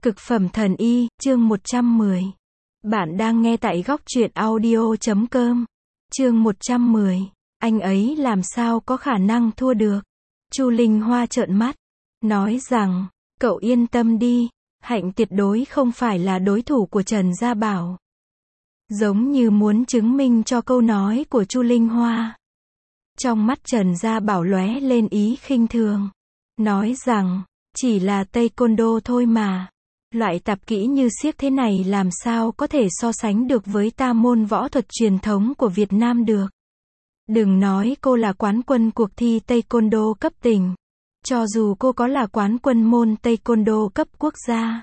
Cực phẩm thần y, chương 110. Bạn đang nghe tại góc truyện audio.com. Chương 110. Anh ấy làm sao có khả năng thua được? Chu Linh Hoa trợn mắt, nói rằng, cậu yên tâm đi, Hạnh tuyệt đối không phải là đối thủ của Trần Gia Bảo. Giống như muốn chứng minh cho câu nói của Chu Linh Hoa. Trong mắt Trần Gia Bảo lóe lên ý khinh thường, nói rằng, chỉ là taekwondo thôi mà. Loại tạp kỹ như xiếc thế này làm sao có thể so sánh được với ta môn võ thuật truyền thống của Việt Nam được. Đừng nói cô là quán quân cuộc thi taekwondo cấp tỉnh. Cho dù cô có là quán quân môn taekwondo cấp quốc gia,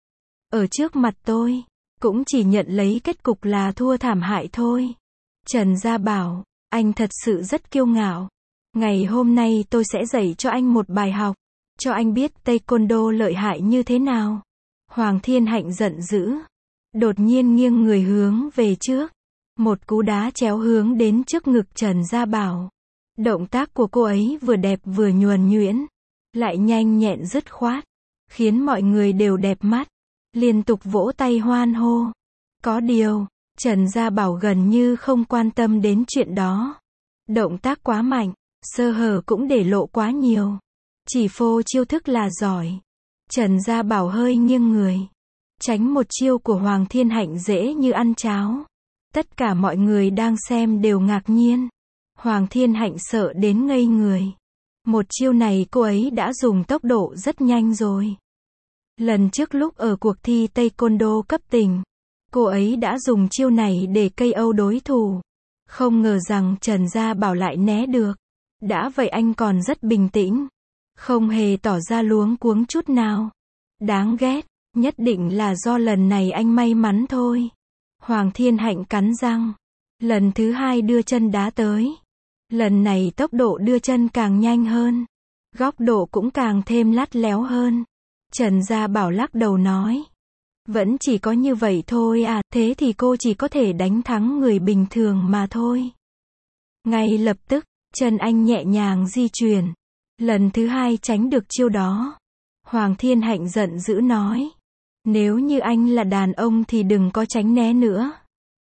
ở trước mặt tôi, cũng chỉ nhận lấy kết cục là thua thảm hại thôi. Trần Gia Bảo, anh thật sự rất kiêu ngạo. Ngày hôm nay tôi sẽ dạy cho anh một bài học, cho anh biết taekwondo lợi hại như thế nào. Hoàng Thiên Hạnh giận dữ, đột nhiên nghiêng người hướng về trước, một cú đá chéo hướng đến trước ngực Trần Gia Bảo. Động tác của cô ấy vừa đẹp vừa nhuần nhuyễn, lại nhanh nhẹn dứt khoát, khiến mọi người đều đẹp mắt, liên tục vỗ tay hoan hô. Có điều, Trần Gia Bảo gần như không quan tâm đến chuyện đó. Động tác quá mạnh, sơ hở cũng để lộ quá nhiều. Chỉ phô chiêu thức là giỏi. Trần Gia Bảo hơi nghiêng người, tránh một chiêu của Hoàng Thiên Hạnh dễ như ăn cháo. Tất cả mọi người đang xem đều ngạc nhiên. Hoàng Thiên Hạnh sợ đến ngây người. Một chiêu này cô ấy đã dùng tốc độ rất nhanh rồi. Lần trước lúc ở cuộc thi taekwondo cấp tỉnh, cô ấy đã dùng chiêu này để KO đối thủ. Không ngờ rằng Trần Gia Bảo lại né được. Đã vậy anh còn rất bình tĩnh, không hề tỏ ra luống cuống chút nào. Đáng ghét, nhất định là do lần này anh may mắn thôi. Hoàng Thiên Hạnh cắn răng, lần thứ hai đưa chân đá tới. Lần này tốc độ đưa chân càng nhanh hơn, góc độ cũng càng thêm lắt léo hơn. Trần Gia Bảo lắc đầu nói, vẫn chỉ có như vậy thôi à, thế thì cô chỉ có thể đánh thắng người bình thường mà thôi. Ngay lập tức, chân anh nhẹ nhàng di chuyển, lần thứ hai tránh được chiêu đó. Hoàng Thiên Hạnh giận dữ nói, nếu như anh là đàn ông thì đừng có tránh né nữa.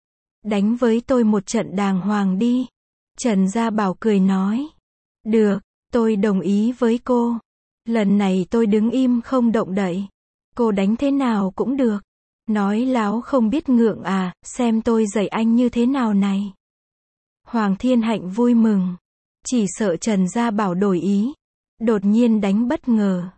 Đánh với tôi một trận đàng hoàng đi. Trần Gia Bảo cười nói, được, tôi đồng ý với cô. Lần này tôi đứng im không động đậy. Cô đánh thế nào cũng được. Nói láo không biết ngượng à, xem tôi dạy anh như thế nào này. Hoàng Thiên Hạnh vui mừng, chỉ sợ Trần Gia Bảo đổi ý, đột nhiên đánh bất ngờ,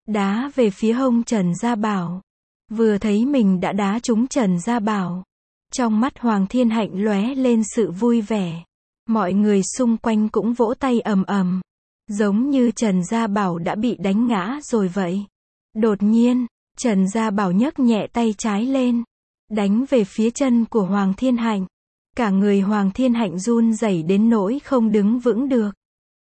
đá về phía hông Trần Gia Bảo. Vừa thấy mình đã đá trúng Trần Gia Bảo, trong mắt Hoàng Thiên Hạnh lóe lên sự vui vẻ. Mọi người xung quanh cũng vỗ tay ầm ầm, giống như Trần Gia Bảo đã bị đánh ngã rồi vậy. Đột nhiên, Trần Gia Bảo nhấc nhẹ tay trái lên, đánh về phía chân của Hoàng Thiên Hạnh. Cả người Hoàng Thiên Hạnh run rẩy đến nỗi không đứng vững được,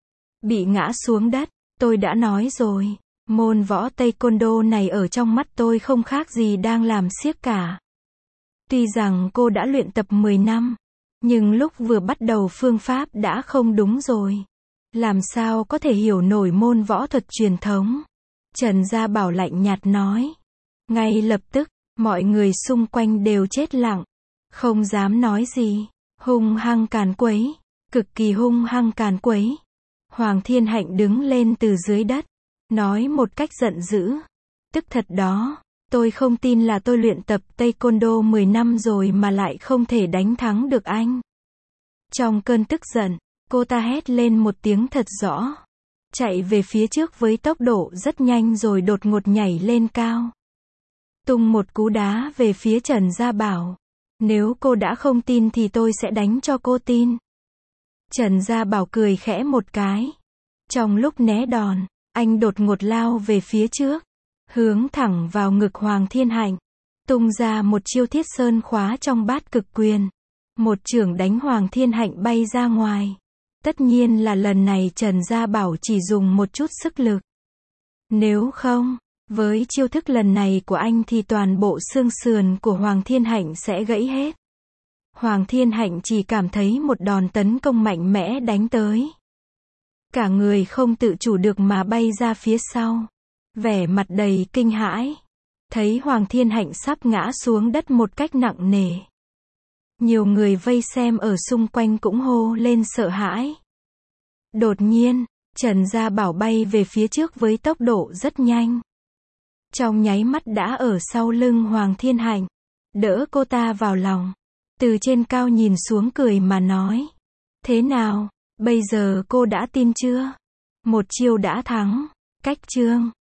bị ngã xuống đất. Tôi đã nói rồi, môn võ taekwondo này ở trong mắt tôi không khác gì đang làm xiếc cả. Tuy rằng cô đã luyện tập 10 năm, nhưng lúc vừa bắt đầu phương pháp đã không đúng rồi. Làm sao có thể hiểu nổi môn võ thuật truyền thống? Trần Gia Bảo lạnh nhạt nói. Ngay lập tức, mọi người xung quanh đều chết lặng, không dám nói gì. Hung hăng càn quấy, cực kỳ hung hăng càn quấy. Hoàng Thiên Hạnh đứng lên từ dưới đất, nói một cách giận dữ, tức thật đó, tôi không tin là tôi luyện tập taekwondo 10 năm rồi mà lại không thể đánh thắng được anh. Trong cơn tức giận, cô ta hét lên một tiếng thật rõ, chạy về phía trước với tốc độ rất nhanh rồi đột ngột nhảy lên cao, tung một cú đá về phía Trần Gia Bảo. Nếu cô đã không tin thì tôi sẽ đánh cho cô tin. Trần Gia Bảo cười khẽ một cái. Trong lúc né đòn, anh đột ngột lao về phía trước, hướng thẳng vào ngực Hoàng Thiên Hạnh, tung ra một chiêu Thiết Sơn khóa trong bát cực quyền. Một chưởng đánh Hoàng Thiên Hạnh bay ra ngoài. Tất nhiên là lần này Trần Gia Bảo chỉ dùng một chút sức lực. Nếu không, với chiêu thức lần này của anh thì toàn bộ xương sườn của Hoàng Thiên Hạnh sẽ gãy hết. Hoàng Thiên Hạnh chỉ cảm thấy một đòn tấn công mạnh mẽ đánh tới. Cả người không tự chủ được mà bay ra phía sau. Vẻ mặt đầy kinh hãi. Thấy Hoàng Thiên Hạnh sắp ngã xuống đất một cách nặng nề. Nhiều người vây xem ở xung quanh cũng hô lên sợ hãi. Đột nhiên, Trần Gia Bảo bay về phía trước với tốc độ rất nhanh. Trong nháy mắt đã ở sau lưng Hoàng Thiên Hạnh, đỡ cô ta vào lòng. Từ trên cao nhìn xuống cười mà nói. Thế nào, bây giờ cô đã tin chưa? Một chiêu đã thắng. Cách chương